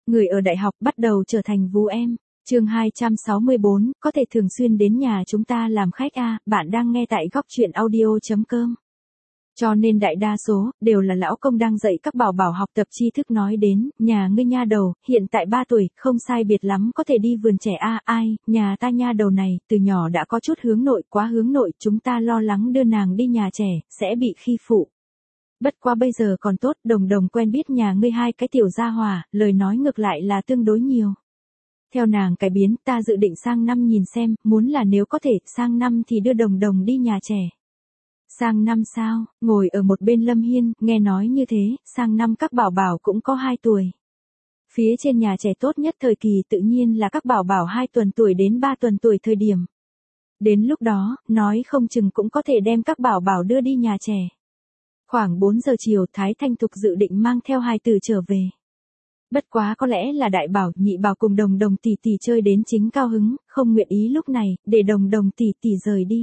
người ở đại học bắt đầu trở thành vú em. Chương 264, có thể thường xuyên đến nhà chúng ta làm khách à, bạn đang nghe tại góc truyện audio.com. Cho nên đại đa số, đều là lão công đang dạy các bảo bảo học tập tri thức nói đến, nhà ngươi nha đầu, hiện tại 3 tuổi, không sai biệt lắm có thể đi vườn trẻ à, ai, nhà ta nha đầu này, từ nhỏ đã có chút hướng nội, quá hướng nội, chúng ta lo lắng đưa nàng đi nhà trẻ, sẽ bị khi phụ. Bất quá bây giờ còn tốt, Đồng Đồng quen biết nhà ngươi hai cái tiểu gia hỏa, lời nói ngược lại là tương đối nhiều. Theo nàng cải biến, ta dự định sang năm nhìn xem, muốn là nếu có thể, sang năm thì đưa Đồng Đồng đi nhà trẻ. Sang năm sao, ngồi ở một bên Lâm Hiên, nghe nói như thế, sang năm các bảo bảo cũng có 2 tuổi. Phía trên nhà trẻ tốt nhất thời kỳ tự nhiên là các bảo bảo 2 tuần tuổi đến 3 tuần tuổi thời điểm. Đến lúc đó, nói không chừng cũng có thể đem các bảo bảo đưa đi nhà trẻ. Khoảng 4 giờ chiều Thái Thanh Thục dự định mang theo hài tử trở về. Bất quá có lẽ là đại bảo, nhị bảo cùng Đồng Đồng tỷ tỷ chơi đến chính cao hứng, không nguyện ý lúc này, để Đồng Đồng tỷ tỷ rời đi.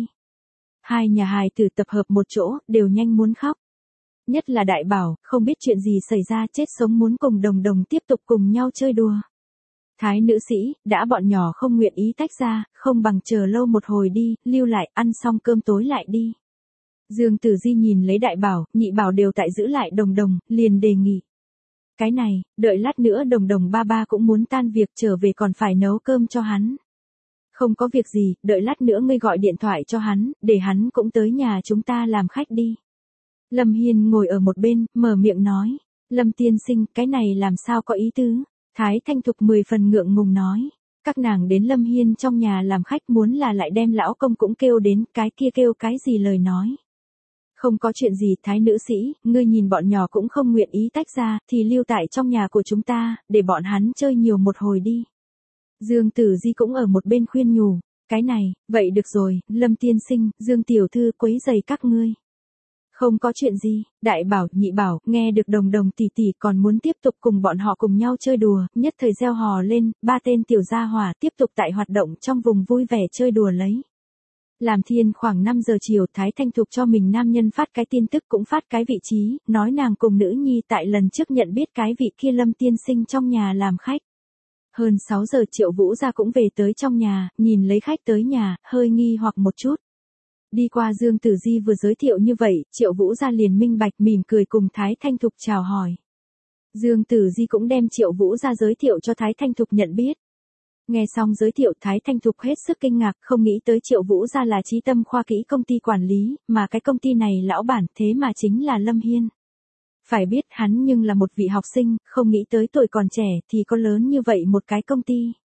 Hai nhà hài tử tập hợp một chỗ, đều nhanh muốn khóc. Nhất là đại bảo, không biết chuyện gì xảy ra chết sống muốn cùng Đồng Đồng tiếp tục cùng nhau chơi đùa. Thái nữ sĩ, đã bọn nhỏ không nguyện ý tách ra, không bằng chờ lâu một hồi đi, lưu lại, ăn xong cơm tối lại đi. Dương Tử Di nhìn lấy đại bảo, nhị bảo đều tại giữ lại Đồng Đồng, liền đề nghị. Cái này, đợi lát nữa Đồng Đồng ba ba cũng muốn tan việc trở về còn phải nấu cơm cho hắn. Không có việc gì, đợi lát nữa ngươi gọi điện thoại cho hắn, để hắn cũng tới nhà chúng ta làm khách đi. Lâm Hiên ngồi ở một bên, mở miệng nói. Lâm tiên sinh, cái này làm sao có ý tứ? Thái Thanh Thục 10 phần ngượng ngùng nói. Các nàng đến Lâm Hiên trong nhà làm khách muốn là lại đem lão công cũng kêu đến, cái kia kêu cái gì lời nói. Không có chuyện gì Thái nữ sĩ, ngươi nhìn bọn nhỏ cũng không nguyện ý tách ra, thì lưu tại trong nhà của chúng ta, để bọn hắn chơi nhiều một hồi đi. Dương Tử Di cũng ở một bên khuyên nhủ, cái này, vậy được rồi, Lâm tiên sinh, Dương tiểu thư quấy rầy các ngươi. Không có chuyện gì, đại bảo, nhị bảo, nghe được Đồng Đồng tỷ tỷ còn muốn tiếp tục cùng bọn họ cùng nhau chơi đùa, nhất thời reo hò lên, 3 tên tiểu gia hỏa tiếp tục tại hoạt động trong vùng vui vẻ chơi đùa lấy. Làm thiên khoảng 5 giờ chiều Thái Thanh Thục cho mình nam nhân phát cái tin tức cũng phát cái vị trí, nói nàng cùng nữ nhi tại lần trước nhận biết cái vị kia Lâm tiên sinh trong nhà làm khách. Hơn 6 giờ Triệu Vũ Gia cũng về tới trong nhà, nhìn lấy khách tới nhà, hơi nghi hoặc một chút. Đi qua Dương Tử Di vừa giới thiệu như vậy, Triệu Vũ Gia liền minh bạch mỉm cười cùng Thái Thanh Thục chào hỏi. Dương Tử Di cũng đem Triệu Vũ Gia giới thiệu cho Thái Thanh Thục nhận biết. Nghe xong giới thiệu Thái Thanh Thục hết sức kinh ngạc, không nghĩ tới Triệu Vũ Gia là Chí Tâm Khoa Kỹ công ty quản lý, mà cái công ty này lão bản thế mà chính là Lâm Hiên. Phải biết hắn nhưng là một vị học sinh, không nghĩ tới tuổi còn trẻ thì có lớn như vậy một cái công ty.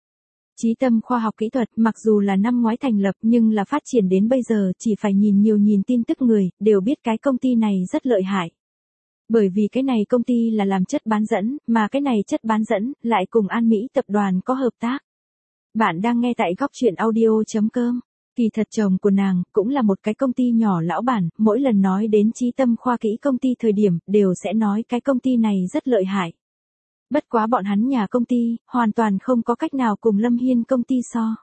Chí Tâm Khoa học Kỹ thuật mặc dù là năm ngoái thành lập nhưng là phát triển đến bây giờ chỉ phải nhìn tin tức người, đều biết cái công ty này rất lợi hại. Bởi vì cái này công ty là làm chất bán dẫn, mà cái này chất bán dẫn lại cùng An Mỹ tập đoàn có hợp tác. Bạn đang nghe tại góc truyện audio.com. Kỳ thật chồng của nàng cũng là một cái công ty nhỏ lão bản, mỗi lần nói đến Chí Tâm Khoa Kỹ công ty thời điểm đều sẽ nói cái công ty này rất lợi hại. Bất quá bọn hắn nhà công ty, hoàn toàn không có cách nào cùng Lâm Hiên công ty so.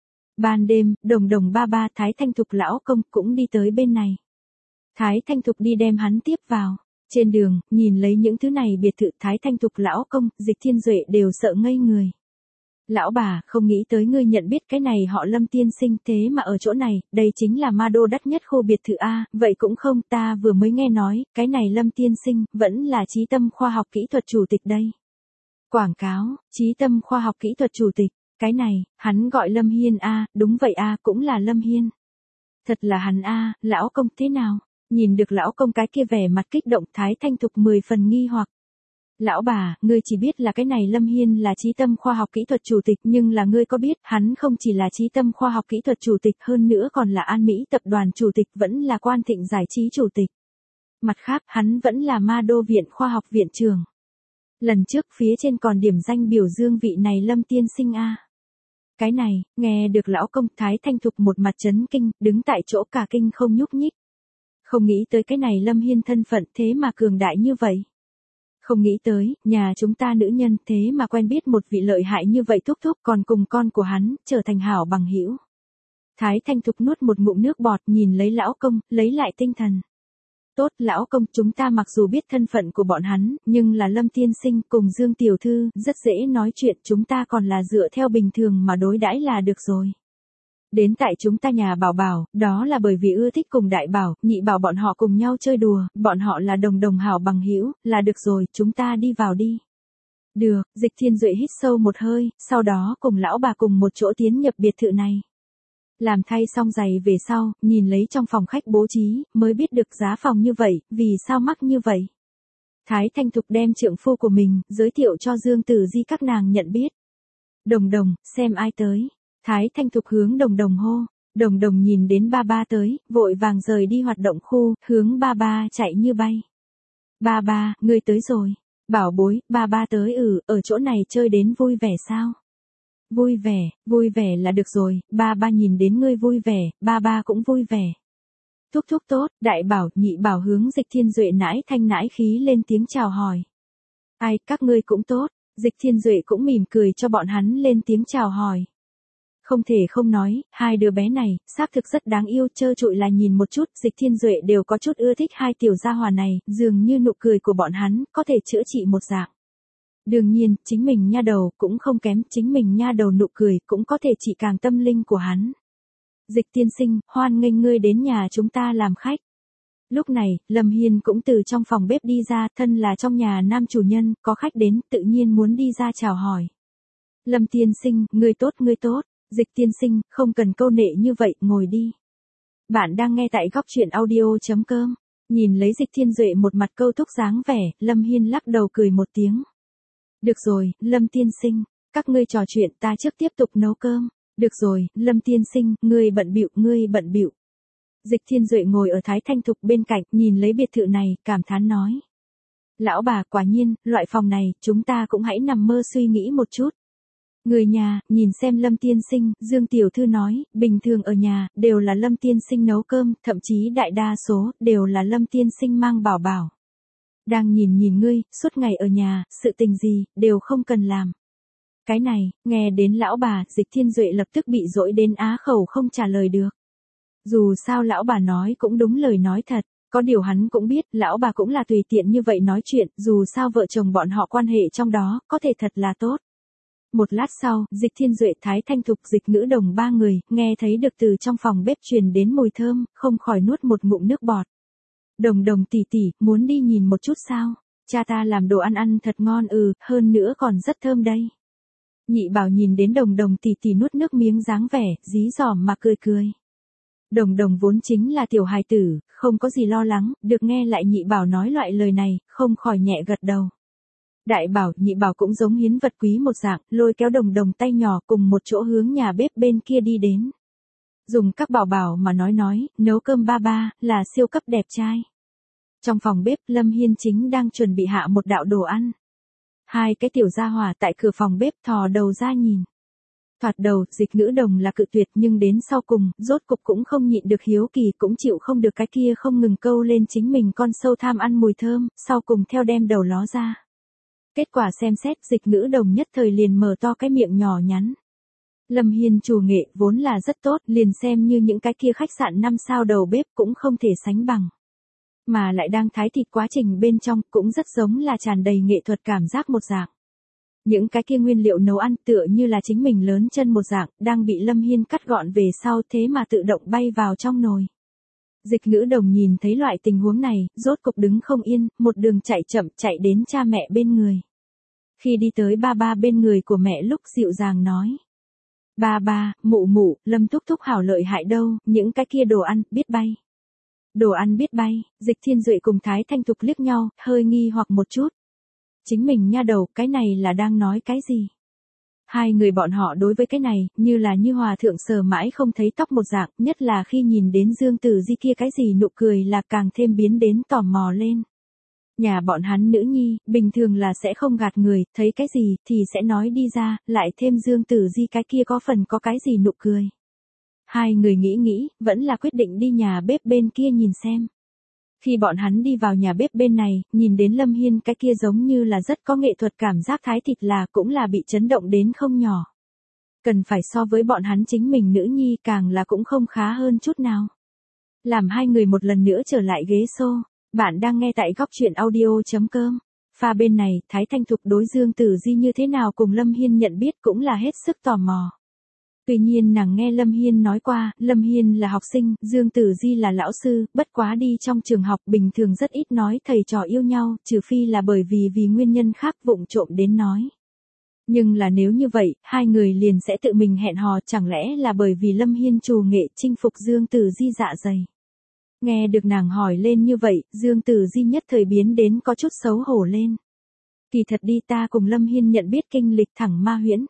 Ban đêm, Đồng Đồng ba ba Thái Thanh Thục lão công cũng đi tới bên này. Thái Thanh Thục đi đem hắn tiếp vào. Trên đường, nhìn lấy những thứ này biệt thự Thái Thanh Thục lão công, Dịch Thiên Duệ đều sợ ngây người. Lão bà, không nghĩ tới ngươi nhận biết cái này họ Lâm tiên sinh thế mà ở chỗ này, đây chính là ma đô đắt nhất khu biệt thự A, vậy cũng không, ta vừa mới nghe nói, cái này Lâm tiên sinh, vẫn là Chí Tâm Khoa học Kỹ thuật chủ tịch đây. Quảng cáo, Chí Tâm Khoa học Kỹ thuật chủ tịch, cái này, hắn gọi Lâm Hiên A, đúng vậy A, cũng là Lâm Hiên. Thật là hắn A, lão công thế nào? Nhìn được lão công cái kia vẻ mặt kích động Thái Thanh Thục 10 phần nghi hoặc. Lão bà, ngươi chỉ biết là cái này Lâm Hiên là Chí Tâm Khoa học Kỹ thuật chủ tịch nhưng là ngươi có biết hắn không chỉ là Chí Tâm Khoa học Kỹ thuật chủ tịch hơn nữa còn là An Mỹ tập đoàn chủ tịch vẫn là Quan Thịnh giải trí chủ tịch. Mặt khác hắn vẫn là Ma Đô Viện Khoa học Viện trưởng. Lần trước phía trên còn điểm danh biểu dương vị này Lâm tiên sinh A. Cái này, nghe được lão công Thái Thanh Thục một mặt chấn kinh, đứng tại chỗ cả kinh không nhúc nhích. Không nghĩ tới cái này Lâm Hiên thân phận thế mà cường đại như vậy. Không nghĩ tới, nhà chúng ta nữ nhân thế mà quen biết một vị lợi hại như vậy thúc thúc còn cùng con của hắn, trở thành hảo bằng hữu. Thái Thanh Thục nuốt một ngụm nước bọt nhìn lấy lão công, lấy lại tinh thần. Tốt, lão công, chúng ta mặc dù biết thân phận của bọn hắn, nhưng là Lâm tiên sinh cùng Dương tiểu thư, rất dễ nói chuyện, chúng ta còn là dựa theo bình thường mà đối đãi là được rồi. Đến tại chúng ta nhà Bảo Bảo, đó là bởi vì ưa thích cùng Đại Bảo, Nhị Bảo bọn họ cùng nhau chơi đùa, bọn họ là đồng đồng hảo bằng hữu, là được rồi, chúng ta đi vào đi. Được, Dịch Thiên Duệ hít sâu một hơi, sau đó cùng lão bà cùng một chỗ tiến nhập biệt thự này. Làm thay xong giày về sau, nhìn lấy trong phòng khách bố trí, mới biết được giá phòng như vậy, vì sao mắc như vậy. Thái Thanh Thục đem trượng phu của mình, giới thiệu cho Dương Tử Di các nàng nhận biết. Đồng đồng, xem ai tới. Thái Thanh Thục hướng đồng đồng hô. Đồng đồng nhìn đến ba ba tới, vội vàng rời đi hoạt động khu, hướng ba ba chạy như bay. Ba ba, ngươi tới rồi. Bảo bối, ba ba tới ở chỗ này chơi đến vui vẻ sao? Vui vẻ là được rồi, ba ba nhìn đến ngươi vui vẻ, ba ba cũng vui vẻ. Thúc thúc tốt, Đại Bảo, Nhị Bảo hướng Dịch Thiên Duệ nãi thanh nãi khí lên tiếng chào hỏi. Ai, các ngươi cũng tốt, Dịch Thiên Duệ cũng mỉm cười cho bọn hắn lên tiếng chào hỏi. Không thể không nói, hai đứa bé này, xác thực rất đáng yêu, trơ trụi là nhìn một chút, Dịch Thiên Duệ đều có chút ưa thích hai tiểu gia hỏa này, dường như nụ cười của bọn hắn, có thể chữa trị một dạng. Đương nhiên, chính mình nha đầu, cũng không kém, chính mình nha đầu nụ cười, cũng có thể trị càng tâm linh của hắn. Dịch tiên sinh, hoan nghênh ngươi đến nhà chúng ta làm khách. Lúc này, Lâm Hiên cũng từ trong phòng bếp đi ra, thân là trong nhà nam chủ nhân, có khách đến, tự nhiên muốn đi ra chào hỏi. Lâm tiên sinh, ngươi tốt. Dịch tiên sinh, không cần câu nệ như vậy, ngồi đi. Bạn đang nghe tại góc truyện audio.com. Nhìn lấy Dịch Thiên Duệ một mặt câu thúc dáng vẻ, Lâm Hiên lắc đầu cười một tiếng. Được rồi, Lâm tiên sinh, các ngươi trò chuyện, ta trước tiếp tục nấu cơm. Được rồi, Lâm tiên sinh, ngươi bận bịu. Dịch Thiên Duệ ngồi ở Thái Thanh Thục bên cạnh, nhìn lấy biệt thự này, cảm thán nói. Lão bà, quả nhiên, loại phòng này, chúng ta cũng hãy nằm mơ suy nghĩ một chút. Người nhà, nhìn xem Lâm tiên sinh, Dương tiểu thư nói, bình thường ở nhà, đều là Lâm tiên sinh nấu cơm, thậm chí đại đa số, đều là Lâm tiên sinh mang Bảo Bảo. Đang nhìn ngươi, suốt ngày ở nhà, sự tình gì, đều không cần làm. Cái này, nghe đến lão bà, Dịch Thiên Duệ lập tức bị dỗi đến á khẩu không trả lời được. Dù sao lão bà nói cũng đúng lời nói thật, có điều hắn cũng biết, lão bà cũng là tùy tiện như vậy nói chuyện, dù sao vợ chồng bọn họ quan hệ trong đó, có thể thật là tốt. Một lát sau, Dịch Thiên Duệ, Thái Thanh Thục, Dịch Ngữ Đồng ba người, nghe thấy được từ trong phòng bếp truyền đến mùi thơm, không khỏi nuốt một ngụm nước bọt. Đồng đồng tỷ tỷ, muốn đi nhìn một chút sao? Cha ta làm đồ ăn thật ngon, hơn nữa còn rất thơm đây. Nhị Bảo nhìn đến đồng đồng tỷ tỷ nuốt nước miếng dáng vẻ, dí dỏm mà cười. Đồng đồng vốn chính là tiểu hài tử, không có gì lo lắng, được nghe lại Nhị Bảo nói loại lời này, không khỏi nhẹ gật đầu. Đại Bảo, Nhị Bảo cũng giống hiến vật quý một dạng, lôi kéo đồng đồng tay nhỏ cùng một chỗ hướng nhà bếp bên kia đi đến. Dùng các bảo bảo mà nói, nấu cơm ba ba, là siêu cấp đẹp trai. Trong phòng bếp, Lâm Hiên chính đang chuẩn bị hạ một đạo đồ ăn. Hai cái tiểu gia hỏa tại cửa phòng bếp thò đầu ra nhìn. Thoạt đầu, Dịch Ngữ Đồng là cự tuyệt, nhưng đến sau cùng, rốt cục cũng không nhịn được hiếu kỳ, cũng chịu không được cái kia không ngừng câu lên chính mình con sâu tham ăn mùi thơm, sau cùng theo đem đầu ló ra. Kết quả xem xét, Dịch Ngữ Đồng nhất thời liền mở to cái miệng nhỏ nhắn. Lâm Hiên chủ nghệ vốn là rất tốt, liền xem như những cái kia khách sạn 5 sao đầu bếp cũng không thể sánh bằng. Mà lại đang thái thịt quá trình bên trong cũng rất giống là tràn đầy nghệ thuật cảm giác một dạng. Những cái kia nguyên liệu nấu ăn tựa như là chính mình lớn chân một dạng, đang bị Lâm Hiên cắt gọn về sau thế mà tự động bay vào trong nồi. Dịch Ngữ Đồng nhìn thấy loại tình huống này, rốt cục đứng không yên, một đường chạy chậm chạy đến cha mẹ bên người. Khi đi tới ba ba bên người của mẹ lúc dịu dàng nói. Ba ba, mụ, Lâm thúc thúc hảo lợi hại đâu, những cái kia đồ ăn, biết bay. Đồ ăn biết bay, Dịch Thiên Duệ cùng Thái Thanh Thục liếc nhau, hơi nghi hoặc một chút. Chính mình nha đầu, cái này là đang nói cái gì? Hai người bọn họ đối với cái này, như hòa thượng sờ mãi không thấy tóc một dạng, nhất là khi nhìn đến Dương Tử Di kia cái gì nụ cười là càng thêm biến đến tò mò lên. Nhà bọn hắn nữ nhi, bình thường là sẽ không gạt người, thấy cái gì thì sẽ nói đi ra, lại thêm Dương Tử Di cái kia có phần có cái gì nụ cười. Hai người nghĩ, vẫn là quyết định đi nhà bếp bên kia nhìn xem. Khi bọn hắn đi vào nhà bếp bên này, nhìn đến Lâm Hiên cái kia giống như là rất có nghệ thuật cảm giác thái thịt là cũng là bị chấn động đến không nhỏ. Cần phải so với bọn hắn chính mình nữ nhi càng là cũng không khá hơn chút nào. Làm hai người một lần nữa trở lại ghế xô. Bạn đang nghe tại góc chuyện audio.com. Pha bên này, Thái Thanh Thục đối Dương Tử Di như thế nào cùng Lâm Hiên nhận biết cũng là hết sức tò mò. Tuy nhiên nàng nghe Lâm Hiên nói qua, Lâm Hiên là học sinh, Dương Tử Di là lão sư, bất quá đi trong trường học bình thường rất ít nói thầy trò yêu nhau, trừ phi là bởi vì nguyên nhân khác vụng trộm đến nói. Nhưng là nếu như vậy, hai người liền sẽ tự mình hẹn hò, chẳng lẽ là bởi vì Lâm Hiên trù nghệ chinh phục Dương Tử Di dạ dày. Nghe được nàng hỏi lên như vậy, Dương Tử Di nhất thời biến đến có chút xấu hổ lên. Kỳ thật đi, ta cùng Lâm Hiên nhận biết kinh lịch thẳng Ma Huyễn.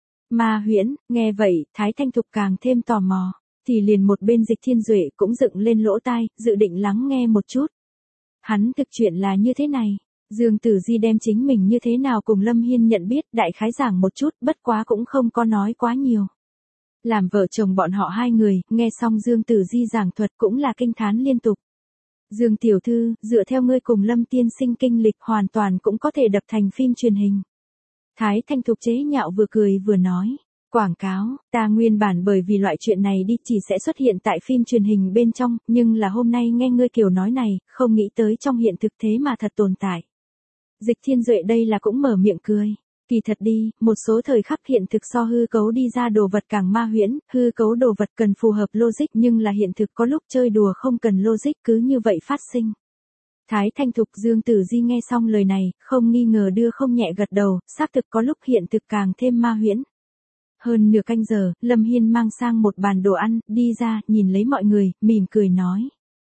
Ma Huyễn, nghe vậy, Thái Thanh Thục càng thêm tò mò, thì liền một bên Dịch Thiên Duệ cũng dựng lên lỗ tai, dự định lắng nghe một chút. Hắn thực chuyện là như thế này, Dương Tử Di đem chính mình như thế nào cùng Lâm Hiên nhận biết, đại khái giảng một chút, bất quá cũng không có nói quá nhiều. Làm vợ chồng bọn họ hai người, nghe xong Dương Tử Di giảng thuật cũng là kinh thán liên tục. Dương tiểu thư, dựa theo ngươi cùng Lâm tiên sinh kinh lịch hoàn toàn cũng có thể đập thành phim truyền hình. Thái Thanh Thục chế nhạo vừa cười vừa nói. Quảng cáo, ta nguyên bản bởi vì loại chuyện này đi chỉ sẽ xuất hiện tại phim truyền hình bên trong, nhưng là hôm nay nghe ngươi kiểu nói này, không nghĩ tới trong hiện thực thế mà thật tồn tại. Dịch Thiên Duệ đây là cũng mở miệng cười. Kỳ thật đi, một số thời khắc hiện thực so hư cấu đi ra đồ vật càng ma huyễn, hư cấu đồ vật cần phù hợp logic nhưng là hiện thực có lúc chơi đùa không cần logic cứ như vậy phát sinh. Thái Thanh Thục Dương Tử Di nghe xong lời này, không nghi ngờ đưa không nhẹ gật đầu, xác thực có lúc hiện thực càng thêm ma huyễn. Hơn nửa canh giờ, Lâm Hiên mang sang một bàn đồ ăn, đi ra, nhìn lấy mọi người, mỉm cười nói.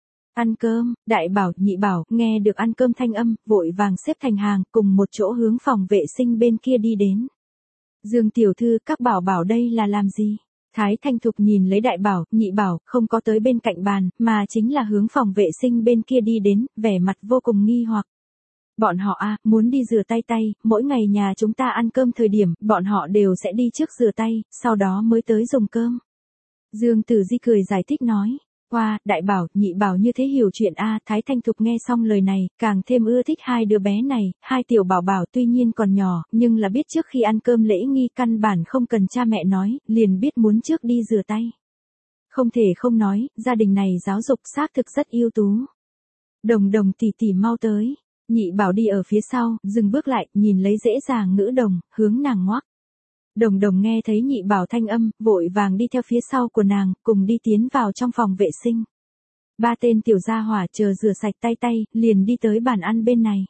Ăn cơm, đại bảo, nhị bảo, nghe được ăn cơm thanh âm, vội vàng xếp thành hàng, cùng một chỗ hướng phòng vệ sinh bên kia đi đến. Dương tiểu thư, các bảo bảo đây là làm gì? Thái Thanh Thục nhìn lấy đại bảo, nhị bảo, không có tới bên cạnh bàn, mà chính là hướng phòng vệ sinh bên kia đi đến, vẻ mặt vô cùng nghi hoặc. Bọn họ muốn đi rửa tay, mỗi ngày nhà chúng ta ăn cơm thời điểm, bọn họ đều sẽ đi trước rửa tay, sau đó mới tới dùng cơm. Dương Tử Di cười giải thích nói. Wow, đại bảo, nhị bảo như thế hiểu chuyện Thái Thanh Thục nghe xong lời này, càng thêm ưa thích hai đứa bé này, hai tiểu bảo bảo tuy nhiên còn nhỏ, nhưng là biết trước khi ăn cơm lễ nghi căn bản không cần cha mẹ nói, liền biết muốn trước đi rửa tay. Không thể không nói, gia đình này giáo dục xác thực rất ưu tú. Đồng đồng tỷ tỷ mau tới, nhị bảo đi ở phía sau, dừng bước lại, nhìn lấy dễ dàng ngữ đồng, hướng nàng ngoắc. Đồng đồng nghe thấy nhị bảo thanh âm, vội vàng đi theo phía sau của nàng, cùng đi tiến vào trong phòng vệ sinh. Ba tên tiểu gia hỏa chờ rửa sạch tay, liền đi tới bàn ăn bên này.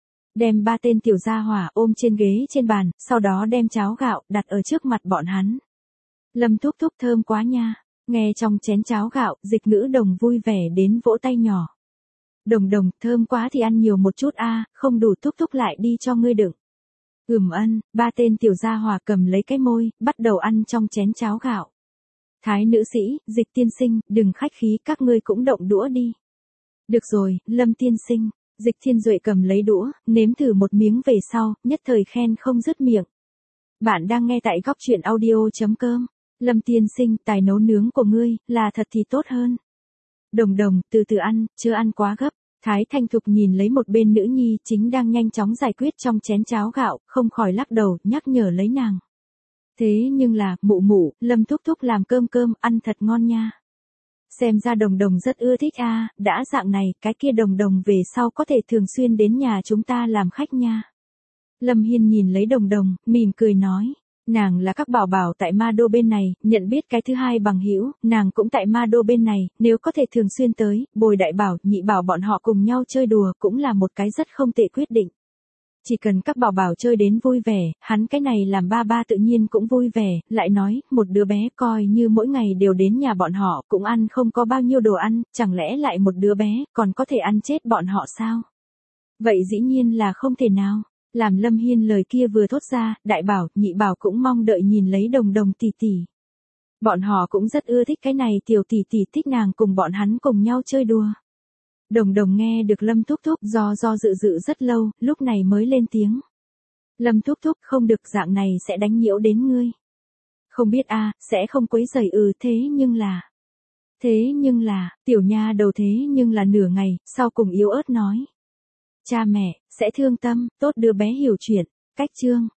Đem ba tên tiểu gia hỏa ôm trên ghế trên bàn, sau đó đem cháo gạo, đặt ở trước mặt bọn hắn. Lâm thúc thúc thơm quá nha, nghe trong chén cháo gạo, Dịch ngữ đồng vui vẻ đến vỗ tay nhỏ. Đồng đồng, thơm quá thì ăn nhiều một chút không đủ thúc thúc lại đi cho ngươi đựng. Ba tên tiểu gia hỏa cầm lấy cái môi, bắt đầu ăn trong chén cháo gạo. Thái nữ sĩ, Dịch tiên sinh, đừng khách khí, các ngươi cũng động đũa đi. Được rồi, Lâm tiên sinh, Dịch Thiên Duệ cầm lấy đũa, nếm thử một miếng về sau, nhất thời khen không dứt miệng. Bạn đang nghe tại góc chuyện audio.com. Lâm tiên sinh, tài nấu nướng của ngươi, là thật thì tốt hơn. Đồng đồng, từ từ ăn, chưa ăn quá gấp. Thái Thanh Thục nhìn lấy một bên nữ nhi chính đang nhanh chóng giải quyết trong chén cháo gạo, không khỏi lắc đầu, nhắc nhở lấy nàng. Thế nhưng là, mụ, Lâm thúc thúc làm cơm, ăn thật ngon nha. Xem ra đồng đồng rất ưa thích đã dạng này, cái kia đồng đồng về sau có thể thường xuyên đến nhà chúng ta làm khách nha. Lâm Hiên nhìn lấy đồng đồng, mỉm cười nói. Nàng là các bảo bảo tại Ma Đô bên này, nhận biết cái thứ hai bằng hữu, nàng cũng tại Ma Đô bên này, nếu có thể thường xuyên tới, bồi đại bảo, nhị bảo bọn họ cùng nhau chơi đùa cũng là một cái rất không tệ quyết định. Chỉ cần các bảo bảo chơi đến vui vẻ, hắn cái này làm ba tự nhiên cũng vui vẻ, lại nói, một đứa bé coi như mỗi ngày đều đến nhà bọn họ cũng ăn không có bao nhiêu đồ ăn, chẳng lẽ lại một đứa bé còn có thể ăn chết bọn họ sao? Vậy dĩ nhiên là không thể nào. Làm Lâm Hiên lời kia vừa thốt ra, đại bảo, nhị bảo cũng mong đợi nhìn lấy đồng đồng tỷ tỷ. Bọn họ cũng rất ưa thích cái này, tiểu tỷ tỷ thích nàng cùng bọn hắn cùng nhau chơi đùa. Đồng đồng nghe được Lâm thúc thúc do dự rất lâu, lúc này mới lên tiếng. Lâm thúc thúc, không được, dạng này sẽ đánh nhiễu đến ngươi. Không biết sẽ không quấy rầy thế nhưng là, tiểu nha đầu thế nhưng là nửa ngày, sau cùng yếu ớt nói. Cha mẹ, sẽ thương tâm, tốt đứa bé hiểu chuyện, cách chương.